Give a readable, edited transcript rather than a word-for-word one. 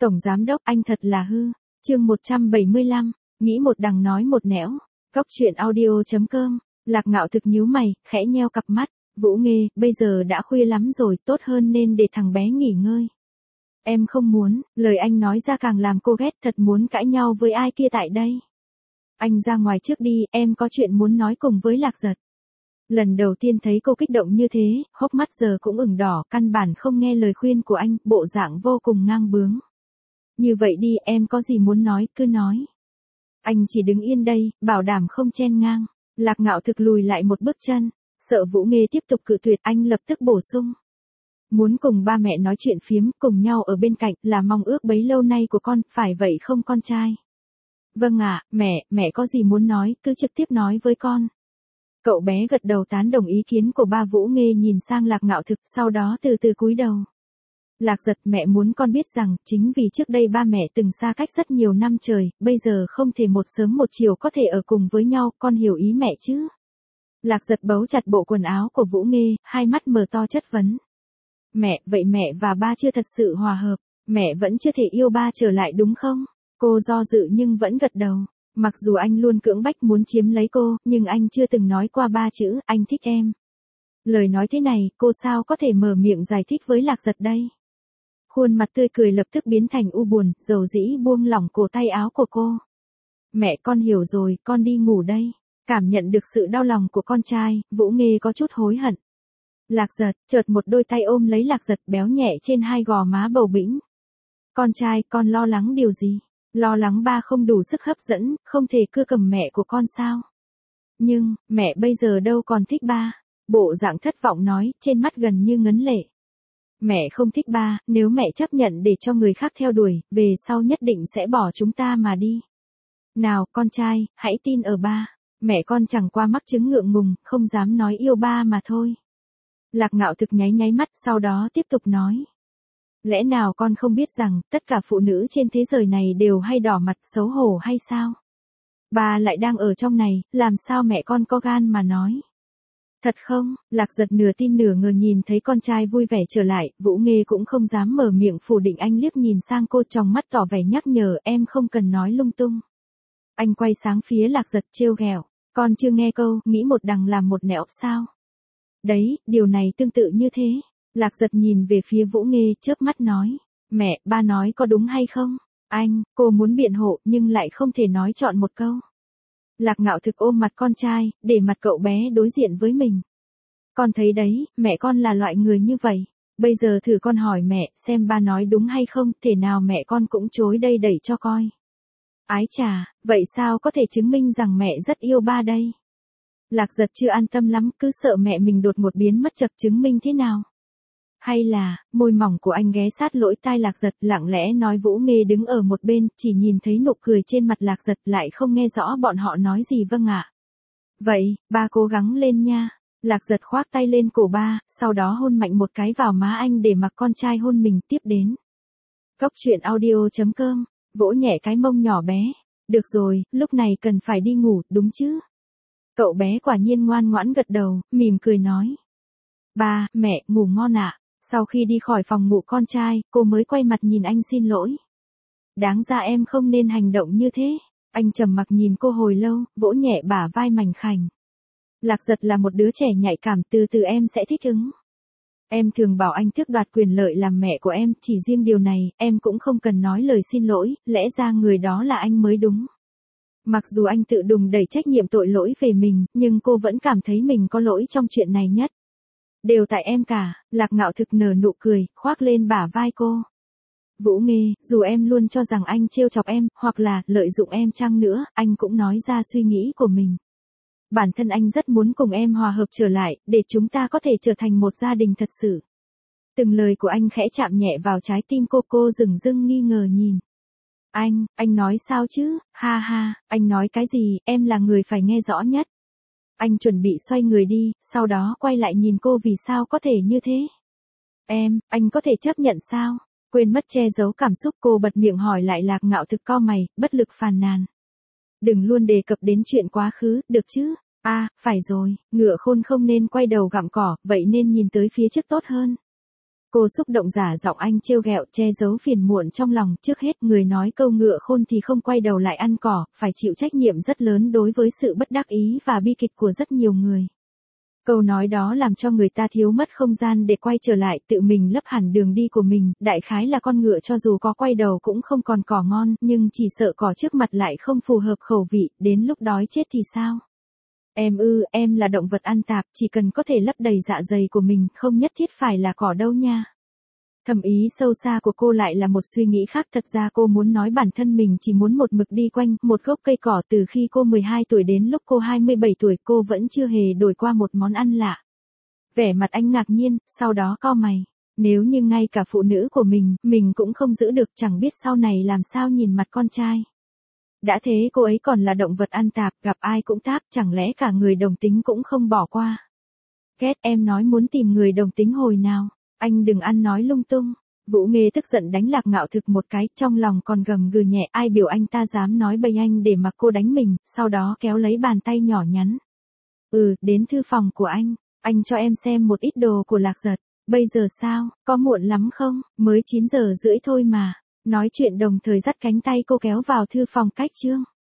Tổng giám đốc anh thật là hư. Chương 175, nghĩ một đằng nói một nẻo. Cóc truyện audio.com. Lạc Ngạo Thực nhíu mày, khẽ nheo cặp mắt. Vũ Nghê, bây giờ đã khuya lắm rồi, tốt hơn nên để thằng bé nghỉ ngơi. Em không muốn, lời anh nói ra càng làm cô ghét, thật muốn cãi nhau với ai kia tại đây. Anh ra ngoài trước đi, em có chuyện muốn nói cùng với Lạc Giật. Lần đầu tiên thấy cô kích động như thế, hốc mắt giờ cũng ửng đỏ, căn bản không nghe lời khuyên của anh, bộ dạng vô cùng ngang bướng. Như vậy đi, em có gì muốn nói, cứ nói. Anh chỉ đứng yên đây, bảo đảm không chen ngang. Lạc Ngạo Thực lùi lại một bước chân, sợ Vũ Nghê tiếp tục cự tuyệt, anh lập tức bổ sung. Muốn cùng ba mẹ nói chuyện phiếm, cùng nhau ở bên cạnh, là mong ước bấy lâu nay của con, phải vậy không con trai? Vâng ạ, mẹ có gì muốn nói, cứ trực tiếp nói với con. Cậu bé gật đầu tán đồng ý kiến của ba. Vũ Nghê nhìn sang Lạc Ngạo Thực, sau đó từ từ cúi đầu. Lạc Giật, mẹ muốn con biết rằng, chính vì trước đây ba mẹ từng xa cách rất nhiều năm trời, bây giờ không thể một sớm một chiều có thể ở cùng với nhau, con hiểu ý mẹ chứ? Lạc Giật bấu chặt bộ quần áo của Vũ Nghê, hai mắt mở to chất vấn. Mẹ, vậy mẹ và ba chưa thật sự hòa hợp, mẹ vẫn chưa thể yêu ba trở lại đúng không? Cô do dự nhưng vẫn gật đầu. Mặc dù anh luôn cưỡng bách muốn chiếm lấy cô, nhưng anh chưa từng nói qua ba chữ, anh thích em. Lời nói thế này, cô sao có thể mở miệng giải thích với Lạc Giật đây? Khuôn mặt tươi cười lập tức biến thành u buồn, dầu dĩ buông lỏng cổ tay áo của cô. Mẹ, con hiểu rồi, con đi ngủ đây. Cảm nhận được sự đau lòng của con trai, Vũ Nghê có chút hối hận. Lạc Giật, chợt một đôi tay ôm lấy Lạc Giật, béo nhẹ trên hai gò má bầu bĩnh. Con trai, con lo lắng điều gì? Lo lắng ba không đủ sức hấp dẫn, không thể cưa cầm mẹ của con sao? Nhưng, mẹ bây giờ đâu còn thích ba. Bộ dạng thất vọng nói, trên mắt gần như ngấn lệ. Mẹ không thích ba, nếu mẹ chấp nhận để cho người khác theo đuổi, về sau nhất định sẽ bỏ chúng ta mà đi. Nào, con trai, hãy tin ở ba. Mẹ con chẳng qua mắc chứng ngượng ngùng, không dám nói yêu ba mà thôi. Lạc Ngạo Thực nháy nháy mắt, sau đó tiếp tục nói. Lẽ nào con không biết rằng, tất cả phụ nữ trên thế giới này đều hay đỏ mặt xấu hổ hay sao? Ba lại đang ở trong này, làm sao mẹ con có gan mà nói? Thật không? Lạc Giật nửa tin nửa ngờ nhìn thấy con trai vui vẻ trở lại, Vũ Nghê cũng không dám mở miệng phủ định, anh liếc nhìn sang cô, trong mắt tỏ vẻ nhắc nhở, em không cần nói lung tung. Anh quay sáng phía Lạc Giật trêu ghẹo, con chưa nghe câu, nghĩ một đằng làm một nẻo sao? Đấy, điều này tương tự như thế. Lạc Giật nhìn về phía Vũ Nghê, chớp mắt nói, mẹ, ba nói có đúng hay không? Anh, cô muốn biện hộ, nhưng lại không thể nói chọn một câu. Lạc Ngạo Thực ôm mặt con trai, để mặt cậu bé đối diện với mình. Con thấy đấy, mẹ con là loại người như vậy. Bây giờ thử con hỏi mẹ, xem ba nói đúng hay không, thể nào mẹ con cũng chối đây đẩy cho coi. Ái chà, vậy sao có thể chứng minh rằng mẹ rất yêu ba đây? Lạc Giật chưa an tâm lắm, cứ sợ mẹ mình đột ngột biến mất, chập chứng minh thế nào? Hay là, môi mỏng của anh ghé sát lỗ tai Lạc Giật, lặng lẽ nói. Vũ Nghê đứng ở một bên, chỉ nhìn thấy nụ cười trên mặt Lạc Giật, lại không nghe rõ bọn họ nói gì. Vâng ạ. Vậy, ba cố gắng lên nha. Lạc Giật khoác tay lên cổ ba, sau đó hôn mạnh một cái vào má anh để mặc con trai hôn mình tiếp đến. Cóc truyện audio.com, vỗ nhẹ cái mông nhỏ bé. Được rồi, lúc này cần phải đi ngủ, đúng chứ? Cậu bé quả nhiên ngoan ngoãn gật đầu, mỉm cười nói. Ba, mẹ, ngủ ngon ạ. Sau khi đi khỏi phòng ngủ con trai, cô mới quay mặt nhìn anh xin lỗi. Đáng ra em không nên hành động như thế. Anh trầm mặc nhìn cô hồi lâu, vỗ nhẹ bả vai mảnh khảnh. Lạc Giật là một đứa trẻ nhạy cảm, từ từ em sẽ thích ứng. Em thường bảo anh tước đoạt quyền lợi làm mẹ của em, chỉ riêng điều này, em cũng không cần nói lời xin lỗi, lẽ ra người đó là anh mới đúng. Mặc dù anh tự đùn đẩy trách nhiệm tội lỗi về mình, nhưng cô vẫn cảm thấy mình có lỗi trong chuyện này nhất. Đều tại em cả. Lạc Ngạo Thực nở nụ cười, khoác lên bả vai cô. Vũ Nghê, dù em luôn cho rằng anh trêu chọc em, hoặc là lợi dụng em chăng nữa, anh cũng nói ra suy nghĩ của mình. Bản thân anh rất muốn cùng em hòa hợp trở lại, để chúng ta có thể trở thành một gia đình thật sự. Từng lời của anh khẽ chạm nhẹ vào trái tim cô dửng dưng nghi ngờ nhìn. Anh nói sao chứ? Ha ha, anh nói cái gì, em là người phải nghe rõ nhất. Anh chuẩn bị xoay người đi, sau đó quay lại nhìn cô, vì sao có thể như thế? Anh có thể chấp nhận sao? Quên mất che giấu cảm xúc, cô bật miệng hỏi lại. Lạc Ngạo Thực cau mày, bất lực phàn nàn. Đừng luôn đề cập đến chuyện quá khứ, được chứ? Phải rồi, ngựa khôn không nên quay đầu gặm cỏ, vậy nên nhìn tới phía trước tốt hơn. Cô xúc động giả giọng anh trêu ghẹo che giấu phiền muộn trong lòng, trước hết người nói câu ngựa khôn thì không quay đầu lại ăn cỏ, phải chịu trách nhiệm rất lớn đối với sự bất đắc ý và bi kịch của rất nhiều người. Câu nói đó làm cho người ta thiếu mất không gian để quay trở lại, tự mình lấp hẳn đường đi của mình, đại khái là con ngựa cho dù có quay đầu cũng không còn cỏ ngon, nhưng chỉ sợ cỏ trước mặt lại không phù hợp khẩu vị, đến lúc đói chết thì sao? Em là động vật ăn tạp, chỉ cần có thể lấp đầy dạ dày của mình, không nhất thiết phải là cỏ đâu nha. Thầm ý sâu xa của cô lại là một suy nghĩ khác, thật ra cô muốn nói bản thân mình chỉ muốn một mực đi quanh một gốc cây cỏ từ khi cô 12 tuổi đến lúc cô 27 tuổi, cô vẫn chưa hề đổi qua một món ăn lạ. Vẻ mặt anh ngạc nhiên, sau đó cau mày. Nếu như ngay cả phụ nữ của mình cũng không giữ được, chẳng biết sau này làm sao nhìn mặt con trai. Đã thế cô ấy còn là động vật ăn tạp, gặp ai cũng táp, chẳng lẽ cả người đồng tính cũng không bỏ qua. Ghét, em nói muốn tìm người đồng tính hồi nào, anh đừng ăn nói lung tung. Vũ Nghê tức giận đánh Lạc Ngạo Thực một cái, trong lòng còn gầm gừ nhẹ, ai biểu anh ta dám nói bênh anh để mặc cô đánh mình, sau đó kéo lấy bàn tay nhỏ nhắn. Đến thư phòng của anh cho em xem một ít đồ của Lạc Giật. Bây giờ sao, có muộn lắm không, mới 9 giờ rưỡi thôi mà. Nói chuyện đồng thời dắt cánh tay cô kéo vào thư phòng cách chương.